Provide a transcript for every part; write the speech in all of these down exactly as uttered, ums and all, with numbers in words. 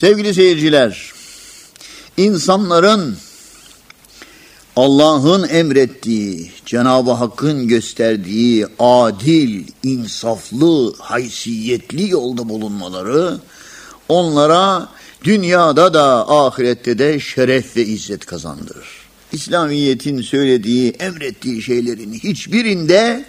Sevgili seyirciler, insanların Allah'ın emrettiği, Cenab-ı Hakk'ın gösterdiği adil, insaflı, haysiyetli yolda bulunmaları onlara dünyada da ahirette de şeref ve izzet kazandırır. İslamiyet'in söylediği, emrettiği şeylerin hiçbirinde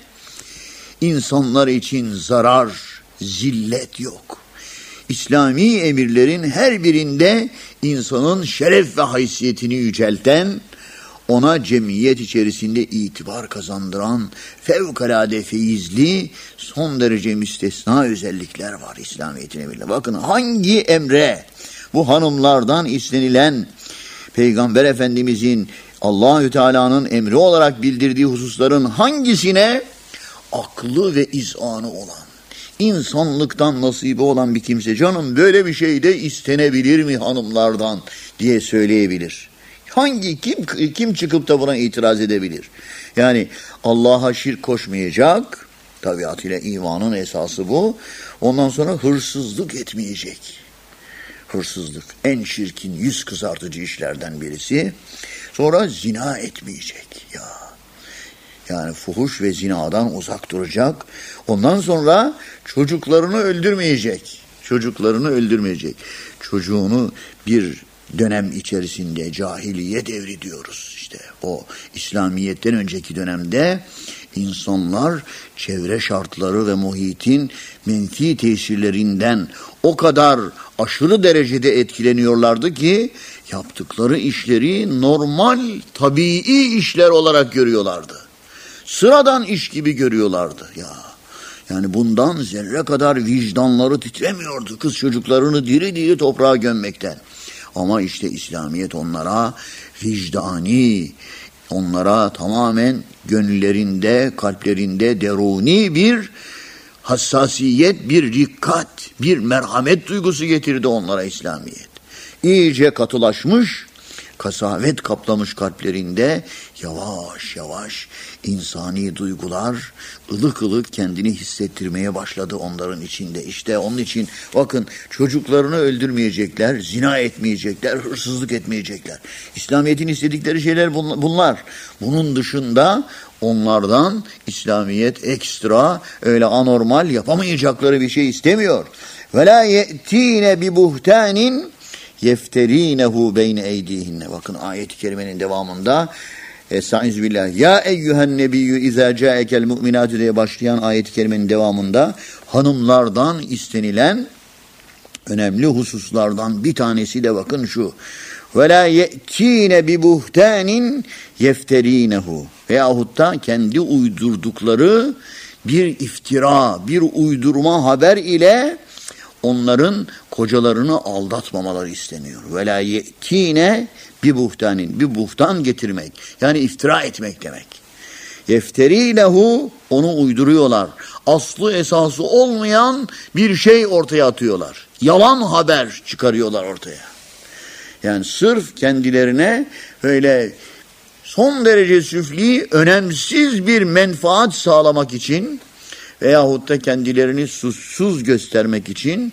insanlar için zarar, zillet yok. İslami emirlerin her birinde insanın şeref ve haysiyetini yücelten, ona cemiyet içerisinde itibar kazandıran fevkalade feyizli, son derece müstesna özellikler var İslamiyet'in emirlerinde. Bakın hangi emre bu hanımlardan istenilen Peygamber Efendimizin Allahü Teala'nın emri olarak bildirdiği hususların hangisine aklı ve izanı olan, insanlıktan nasibi olan bir kimse, canım böyle bir şey de istenebilir mi hanımlardan diye söyleyebilir. Hangi kim kim çıkıp da buna itiraz edebilir? Yani Allah'a şirk koşmayacak, tabiatıyla imanın esası bu. Ondan sonra hırsızlık etmeyecek. Hırsızlık en çirkin, yüz kızartıcı işlerden birisi. Sonra zina etmeyecek ya. Yani fuhuş ve zinadan uzak duracak. Ondan sonra çocuklarını öldürmeyecek. Çocuklarını öldürmeyecek. Çocuğunu bir dönem içerisinde cahiliye devri diyoruz işte. O İslamiyet'ten önceki dönemde insanlar çevre şartları ve muhitin menfi tesirlerinden o kadar aşırı derecede etkileniyorlardı ki yaptıkları işleri normal, tabii işler olarak görüyorlardı. Sıradan iş gibi görüyorlardı ya. Yani bundan zerre kadar vicdanları titremiyordu kız çocuklarını diri diri toprağa gömmekten. Ama işte İslamiyet onlara vicdani, onlara tamamen gönüllerinde, kalplerinde deruni bir hassasiyet, bir dikkat, bir merhamet duygusu getirdi onlara İslamiyet. İyice katılaşmış, kasavet kaplamış kalplerinde yavaş yavaş insani duygular ılık ılık kendini hissettirmeye başladı onların içinde. İşte onun için bakın çocuklarını öldürmeyecekler, zina etmeyecekler, hırsızlık etmeyecekler. İslamiyet'in istedikleri şeyler bunlar. Bunun dışında onlardan İslamiyet ekstra öyle anormal yapamayacakları bir şey istemiyor. Ve la ye'tine bi buhtanin yefterinehu beyne eydihinne. Bakın ayet-i kerimenin devamında Estaizu billah. Ya eyyühen nebiyyü izâ câekel mu'minâtü diye başlayan ayet-i kerimenin devamında hanımlardan istenilen önemli hususlardan bir tanesi de bakın şu. Ve la ye'tîne bi buhtânin yefterînehu. Veyahut da kendi uydurdukları bir iftira, bir uydurma haber ile onların kocalarını aldatmamaları isteniyor. Ve la ye'tîne bir buhtanin, bir buhtan getirmek. Yani iftira etmek demek. Yefteri lehu, onu uyduruyorlar. Aslı esası olmayan bir şey ortaya atıyorlar. Yalan haber çıkarıyorlar ortaya. Yani sırf kendilerine öyle son derece süfli, önemsiz bir menfaat sağlamak için veyahut da kendilerini suçsuz göstermek için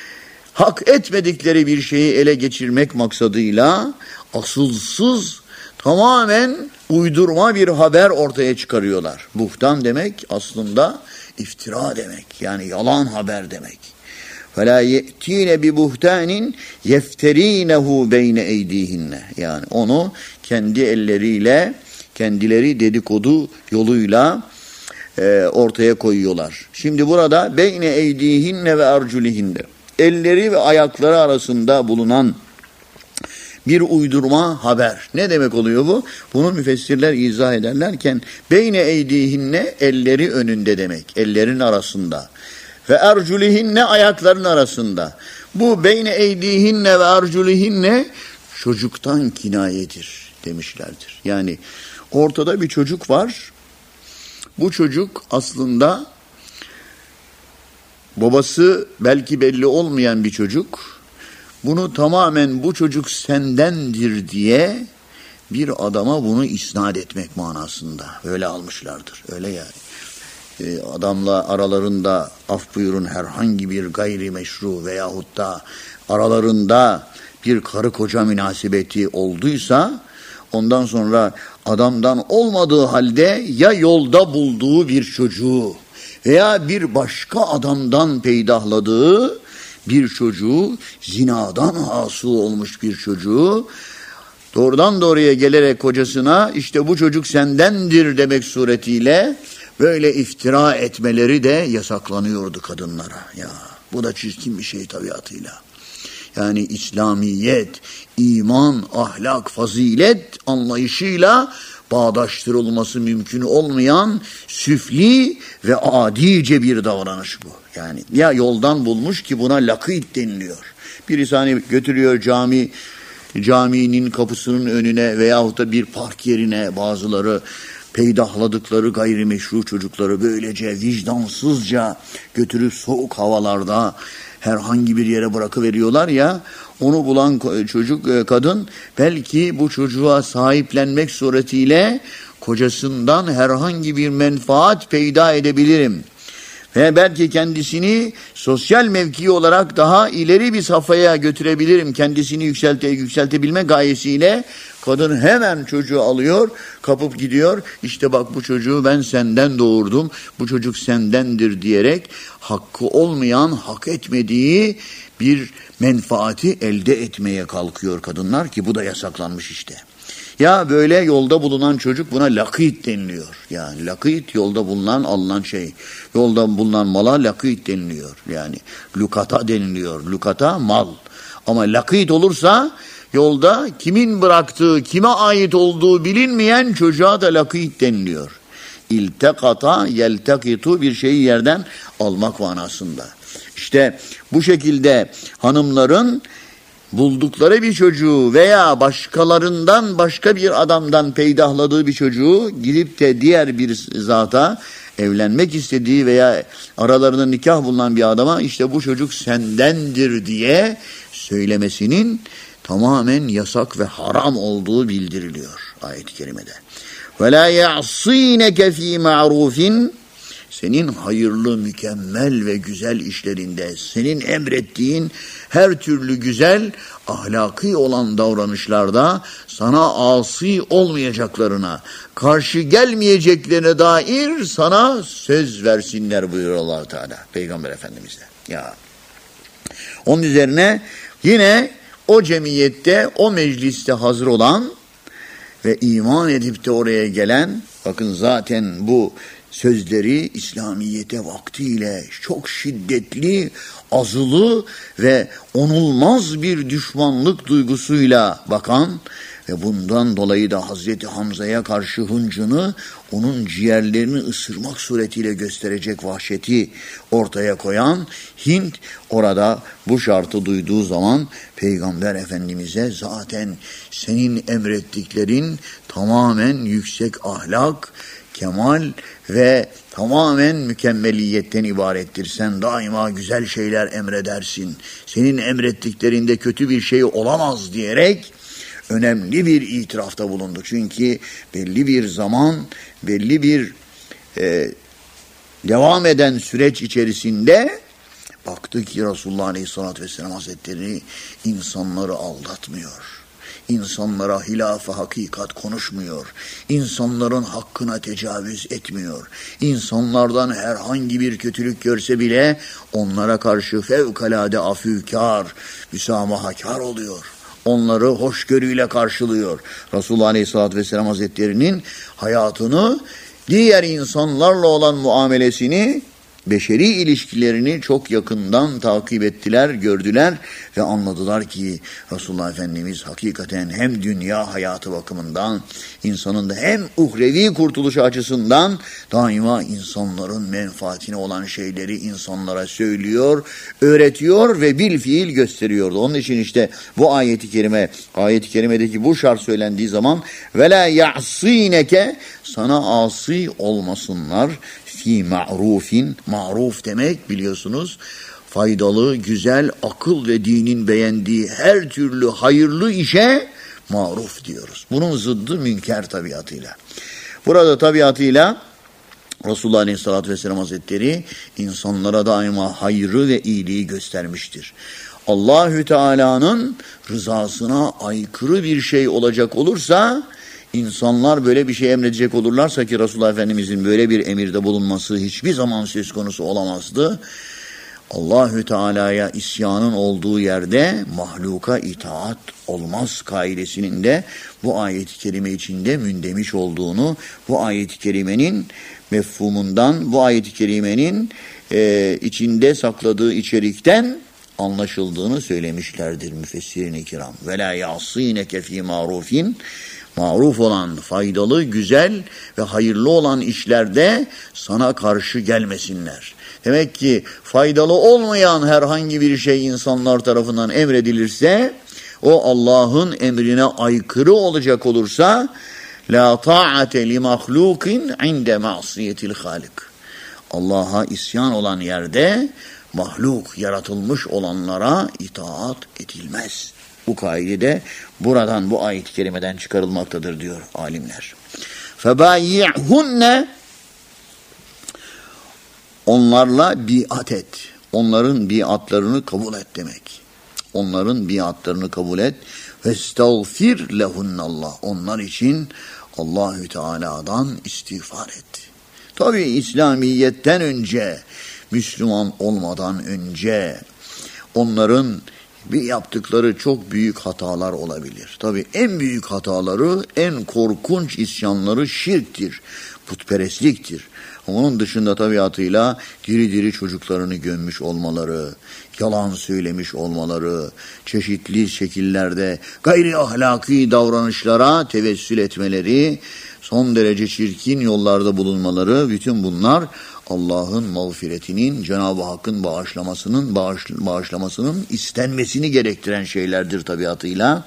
hak etmedikleri bir şeyi ele geçirmek maksadıyla asılsız, tamamen uydurma bir haber ortaya çıkarıyorlar. Buhtan demek aslında iftira demek. Yani yalan haber demek. فَلَا يَأْتِينَ بِبُهْتَانٍ يَفْتَر۪ينَهُ بَيْنَ اَيْد۪يهِنَّ. Yani onu kendi elleriyle, kendileri dedikodu yoluyla e, ortaya koyuyorlar. Şimdi burada beyne eydihinne ve arculihinne, elleri ve ayakları arasında bulunan bir uydurma haber. Ne demek oluyor bu? Bunu müfessirler izah ederlerken beyne eydihinne, elleri önünde demek. Ellerin arasında. Ve erculihinne, ayakların arasında. Bu beyne eydihinne ve erculihinne çocuktan kinayedir demişlerdir. Yani ortada bir çocuk var. Bu çocuk aslında babası belki belli olmayan bir çocuk. Bunu tamamen bu çocuk sendendir diye bir adama bunu isnat etmek manasında. Öyle almışlardır. Öyle yani. Ee, adamla aralarında af buyurun herhangi bir gayrimeşru veyahut da aralarında bir karı koca münasebeti olduysa, ondan sonra adamdan olmadığı halde ya yolda bulduğu bir çocuğu veya bir başka adamdan peydahladığı bir çocuğu, zinadan hasıl olmuş bir çocuğu doğrudan doğruya gelerek kocasına işte bu çocuk sendendir demek suretiyle böyle iftira etmeleri de yasaklanıyordu kadınlara. Ya bu da çirkin bir şey tabiatıyla. Yani İslamiyet, iman, ahlak, fazilet anlayışıyla bağdaştırılması mümkün olmayan süfli ve adice bir davranış bu. Yani ya yoldan bulmuş ki buna lakit deniliyor. Birisi hani götürüyor cami, caminin kapısının önüne veyahut da bir park yerine bazıları peydahladıkları gayrimeşru çocukları böylece vicdansızca götürüp soğuk havalarda herhangi bir yere bırakıveriyorlar ya, onu bulan çocuk, kadın belki bu çocuğa sahiplenmek suretiyle kocasından herhangi bir menfaat peyda edebilirim. Ve belki kendisini sosyal mevki olarak daha ileri bir safhaya götürebilirim. Kendisini yükselte, yükseltebilme gayesiyle kadın hemen çocuğu alıyor, kapıp gidiyor. İşte bak bu çocuğu ben senden doğurdum, bu çocuk sendendir diyerek hakkı olmayan, hak etmediği bir menfaati elde etmeye kalkıyor kadınlar ki bu da yasaklanmış işte. Ya böyle yolda bulunan çocuk, buna lakit deniliyor. Yani lakit yolda bulunan, alınan şey. Yolda bulunan mala lakit deniliyor. Yani lukata deniliyor. Lukata mal. Ama lakit olursa yolda kimin bıraktığı, kime ait olduğu bilinmeyen çocuğa da lakit deniliyor. İltekata yeltekitu, bir şeyi yerden almak manasında. İşte bu şekilde hanımların buldukları bir çocuğu veya başkalarından, başka bir adamdan peydahladığı bir çocuğu gidip de diğer bir zata evlenmek istediği veya aralarında nikah bulunan bir adama işte bu çocuk sendendir diye söylemesinin tamamen yasak ve haram olduğu bildiriliyor ayet-i kerimede. وَلَا يَعْصِينَكَ ف۪ي مَعْرُوفٍ, senin hayırlı, mükemmel ve güzel işlerinde, senin emrettiğin her türlü güzel, ahlaki olan davranışlarda sana asi olmayacaklarına, karşı gelmeyeceklerine dair sana söz versinler buyuruyor Allah Teala Peygamber Efendimiz'e. Ya. Onun üzerine yine o cemiyette, o mecliste hazır olan ve iman edip de oraya gelen, bakın zaten bu sözleri İslamiyete vaktiyle çok şiddetli, azılı ve onulmaz bir düşmanlık duygusuyla bakan ve bundan dolayı da Hazreti Hamza'ya karşı hıncını, onun ciğerlerini ısırmak suretiyle gösterecek vahşeti ortaya koyan Hint, orada bu şartı duyduğu zaman Peygamber Efendimiz'e zaten senin emrettiklerin tamamen yüksek ahlak, kemal ve tamamen mükemmeliyetten ibarettir. Sen daima güzel şeyler emredersin. Senin emrettiklerinde kötü bir şey olamaz diyerek önemli bir itirafta bulundu. Çünkü belli bir zaman, belli bir e, devam eden süreç içerisinde baktık ki Resulullah Aleyhisselatü Vesselam Hazretleri insanları aldatmıyor. İnsanlara hilaf-ı hakikat konuşmuyor. İnsanların hakkına tecavüz etmiyor. İnsanlardan herhangi bir kötülük görse bile onlara karşı fevkalade afükar, müsamahakar oluyor. Onları hoşgörüyle karşılıyor. Resulullah Aleyhisselatü Vesselam Hazretleri'nin hayatını, diğer insanlarla olan muamelesini, beşeri ilişkilerini çok yakından takip ettiler, gördüler ve anladılar ki Resulullah Efendimiz hakikaten hem dünya hayatı bakımından, insanın da hem uhrevi kurtuluşu açısından daima insanların menfaatine olan şeyleri insanlara söylüyor, öğretiyor ve bilfiil gösteriyordu. Onun için işte bu ayeti kerime, ayeti kerimedeki bu şart söylendiği zaman وَلَا يَعْصِينَكَ, sana asi olmasınlar fi ma'rufin, ma'ruf demek biliyorsunuz faydalı, güzel, akıl ve dinin beğendiği her türlü hayırlı işe maruf diyoruz. Bunun zıddı münker tabiatıyla. Burada tabiatıyla Resulullah Aleyhisselatü Vesselam Hazretleri insanlara daima hayrı ve iyiliği göstermiştir. Allahü Teala'nın rızasına aykırı bir şey olacak olursa, insanlar böyle bir şey emredecek olurlarsa ki Resulullah Efendimizin böyle bir emirde bulunması hiçbir zaman söz konusu olamazdı. Allahü Teala'ya isyanın olduğu yerde mahluka itaat olmaz kaidesinin de bu ayet-i kerime içinde mündemiş olduğunu, bu ayet-i kerimenin mefhumundan, bu ayet-i kerimenin e, içinde sakladığı içerikten anlaşıldığını söylemişlerdir müfessirin-i kiram. Ve la ya'sineke fî ma'rufin, maruf olan, faydalı, güzel ve hayırlı olan işlerde sana karşı gelmesinler. Demek ki faydalı olmayan herhangi bir şey insanlar tarafından emredilirse, o Allah'ın emrine aykırı olacak olursa, la ta'ate li mahlukin inde ma'siyetil halik. Allah'a isyan olan yerde mahluk, yaratılmış olanlara itaat edilmez. Bu kaide buradan, bu ayet-i kerimeden çıkarılmaktadır diyor alimler. فَبَايِعْهُنَّ, onlarla biat et. Onların biatlarını kabul et demek. Onların biatlarını kabul et. وَاسْتَغْفِرْ لَهُنَّ Allah. Onlar için Allahü Teala'dan istiğfar et. Tabi İslamiyet'ten önce, Müslüman olmadan önce onların bir yaptıkları çok büyük hatalar olabilir. Tabii en büyük hataları, en korkunç isyanları şirktir, putperestliktir. Onun dışında tabiatıyla diri diri çocuklarını gömmüş olmaları, yalan söylemiş olmaları, çeşitli şekillerde gayri ahlaki davranışlara tevessül etmeleri, son derece çirkin yollarda bulunmaları, bütün bunlar Allah'ın mağfiretinin, Cenab-ı Hakk'ın bağışlamasının, bağış, bağışlamasının istenmesini gerektiren şeylerdir tabiatıyla.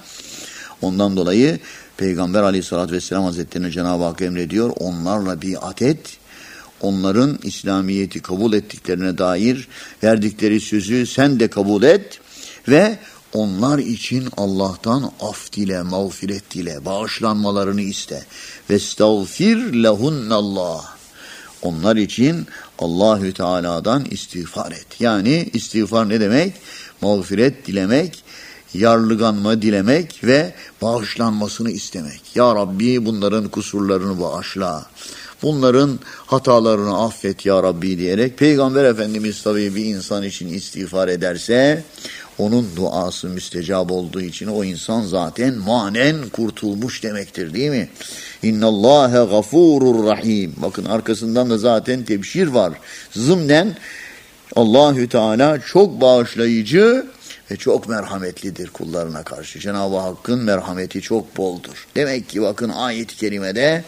Ondan dolayı Peygamber Aleyhisselatü Vesselam Hazretlerine Cenab-ı Hak emrediyor, onlarla biat et, onların İslamiyet'i kabul ettiklerine dair verdikleri sözü sen de kabul et ve onlar için Allah'tan af dile, mağfiret dile, bağışlanmalarını iste. Vestağfir lehunnallah. Onlar için Allahü Teala'dan istiğfar et. Yani istiğfar ne demek? Mağfiret dilemek, yarlıganma dilemek ve bağışlanmasını istemek. Ya Rabbi bunların kusurlarını bağışla. Bunların hatalarını affet ya Rabbi diyerek Peygamber Efendimiz tabii bir insan için istiğfar ederse onun duası müstecab olduğu için o insan zaten manen kurtulmuş demektir değil mi? İnnallâhe gafurur rahim. Bakın arkasından da zaten tebşir var. Zımnen Allahü Teala çok bağışlayıcı ve çok merhametlidir kullarına karşı. Cenab-ı Hakk'ın merhameti çok boldur. Demek ki bakın ayet-i kerimede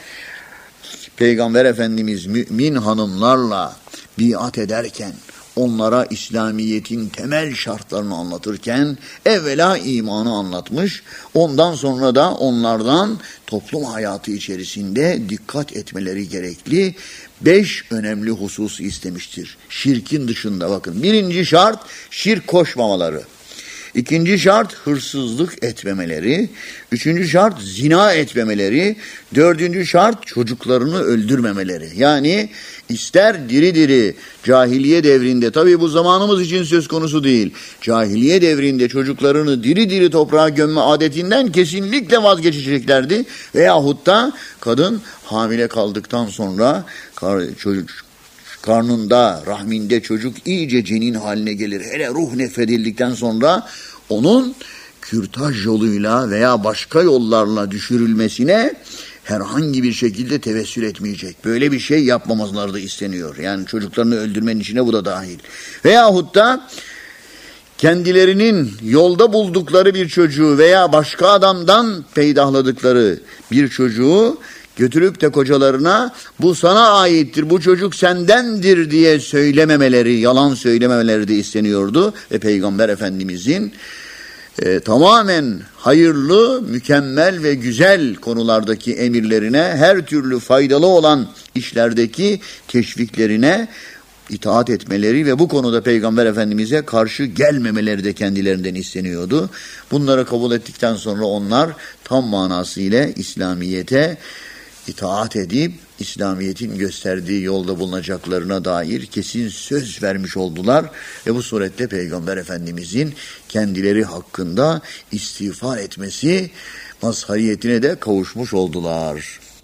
Peygamber Efendimiz mümin hanımlarla biat ederken, onlara İslamiyet'in temel şartlarını anlatırken evvela imanı anlatmış, ondan sonra da onlardan toplum hayatı içerisinde dikkat etmeleri gerekli beş önemli hususu istemiştir. Şirkin dışında bakın. Birinci şart şirk koşmamaları. İkinci şart hırsızlık etmemeleri. Üçüncü şart zina etmemeleri. Dördüncü şart çocuklarını öldürmemeleri. Yani ister diri diri cahiliye devrinde, tabii bu zamanımız için söz konusu değil. Cahiliye devrinde çocuklarını diri diri toprağa gömme adetinden kesinlikle vazgeçeceklerdi. Veyahut da kadın hamile kaldıktan sonra çocuk karnında, rahminde çocuk iyice cenin haline gelir. Hele ruh nefredildikten sonra onun kürtaj yoluyla veya başka yollarla düşürülmesine herhangi bir şekilde tevessül etmeyecek. Böyle bir şey yapmamazları da isteniyor. Yani çocuklarını öldürmenin içine bu da dahil. Veyahut da kendilerinin yolda buldukları bir çocuğu veya başka adamdan peydahladıkları bir çocuğu götürüp de kocalarına bu sana aittir, bu çocuk sendendir diye söylememeleri, yalan söylememeleri de isteniyordu. Ve Peygamber Efendimizin e, tamamen hayırlı, mükemmel ve güzel konulardaki emirlerine, her türlü faydalı olan işlerdeki teşviklerine itaat etmeleri ve bu konuda Peygamber Efendimiz'e karşı gelmemeleri de kendilerinden isteniyordu. Bunları kabul ettikten sonra onlar tam manasıyla İslamiyet'e itaat edip İslamiyet'in gösterdiği yolda bulunacaklarına dair kesin söz vermiş oldular ve bu surette Peygamber Efendimizin kendileri hakkında istiğfar etmesi mazhariyetine de kavuşmuş oldular.